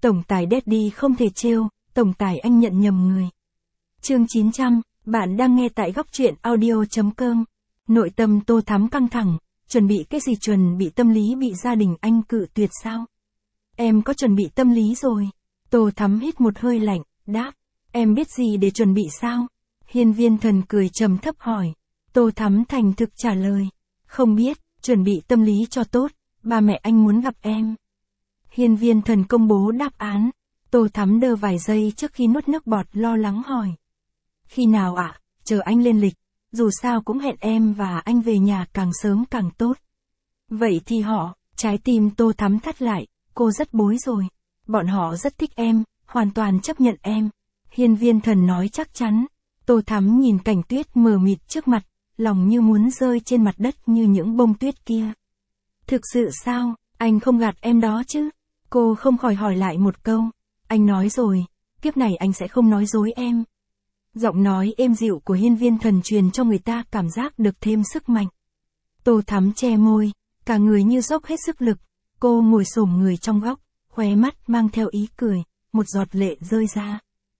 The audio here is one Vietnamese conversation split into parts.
Tổng tài Daddy không thể trêu, tổng tài anh nhận nhầm người. Chương 900, bạn đang nghe tại góc truyện audio.com. Nội tâm Tô Thắm căng thẳng, chuẩn bị cái gì, chuẩn bị tâm lý bị gia đình anh cự tuyệt sao? Em có chuẩn bị tâm lý rồi. Tô Thắm hít một hơi lạnh, đáp, em biết gì để chuẩn bị sao? Hiên Viên Thần cười trầm thấp hỏi. Tô Thắm thành thực trả lời, không biết, chuẩn bị tâm lý cho tốt, ba mẹ anh muốn gặp em. Hiên Viên Thần công bố đáp án. Tô Thắm đơ vài giây trước khi nuốt nước bọt, lo lắng hỏi. Khi nào ạ? Chờ anh lên lịch, dù sao cũng hẹn em và anh về nhà càng sớm càng tốt. Vậy thì họ, trái tim Tô Thắm thắt lại, cô rất bối rồi. Bọn họ rất thích em, hoàn toàn chấp nhận em. Hiên Viên Thần nói chắc chắn. Tô Thắm nhìn cảnh tuyết mờ mịt trước mặt, lòng như muốn rơi trên mặt đất như những bông tuyết kia. Thực sự sao, anh không gạt em đó chứ? Cô không khỏi hỏi lại một câu. Anh nói rồi, kiếp này anh sẽ không nói dối em. Giọng nói êm dịu của Hiên Viên Thần truyền cho người ta cảm giác được thêm sức mạnh. Tô Thắm che môi, cả người như dốc hết sức lực. Cô ngồi xổm người trong góc, khóe mắt mang theo ý cười, một giọt lệ rơi ra.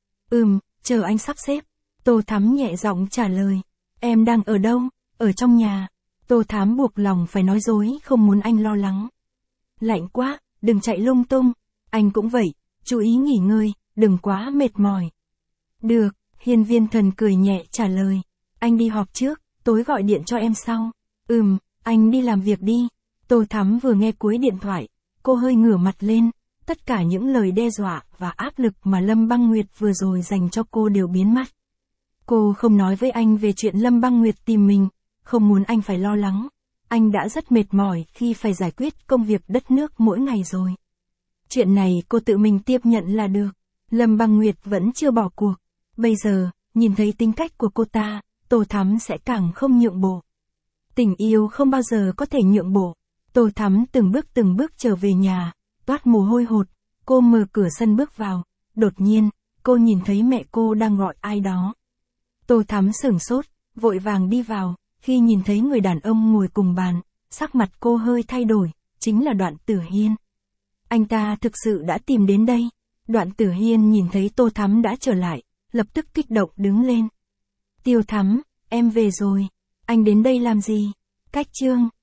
Chờ anh sắp xếp. Tô Thắm nhẹ giọng trả lời. Em đang ở đâu? Ở trong nhà. Tô Thắm buộc lòng phải nói dối, không muốn anh lo lắng. Lạnh quá, đừng chạy lung tung. Anh cũng vậy, chú ý nghỉ ngơi, đừng quá mệt mỏi. Được, Hiên Viên Thần cười nhẹ trả lời. Anh đi họp trước, tối gọi điện cho em sau. Anh đi làm việc đi. Tô Thắm vừa nghe cuối điện thoại, cô hơi ngửa mặt lên. Tất cả những lời đe dọa và áp lực mà Lâm Băng Nguyệt vừa rồi dành cho cô đều biến mất. Cô không nói với anh về chuyện Lâm Băng Nguyệt tìm mình, không muốn anh phải lo lắng. Anh đã rất mệt mỏi khi phải giải quyết công việc đất nước mỗi ngày rồi. Chuyện này cô tự mình tiếp nhận là được. Lâm Băng Nguyệt vẫn chưa bỏ cuộc. Bây giờ, nhìn thấy tính cách của cô ta, Tô Thắm sẽ càng không nhượng bộ. Tình yêu không bao giờ có thể nhượng bộ. Tô Thắm từng bước trở về nhà, toát mồ hôi hột. Cô mở cửa sân bước vào. Đột nhiên, cô nhìn thấy mẹ cô đang gọi ai đó. Tô Thắm sửng sốt, vội vàng đi vào. Khi nhìn thấy người đàn ông ngồi cùng bàn, sắc mặt cô hơi thay đổi, chính là Đoạn Tử Hiên. Anh ta thực sự đã tìm đến đây. Đoạn Tử Hiên nhìn thấy Tô Thắm đã trở lại, lập tức kích động đứng lên. Tiêu Thắm, em về rồi. Anh đến đây làm gì? Cách chương.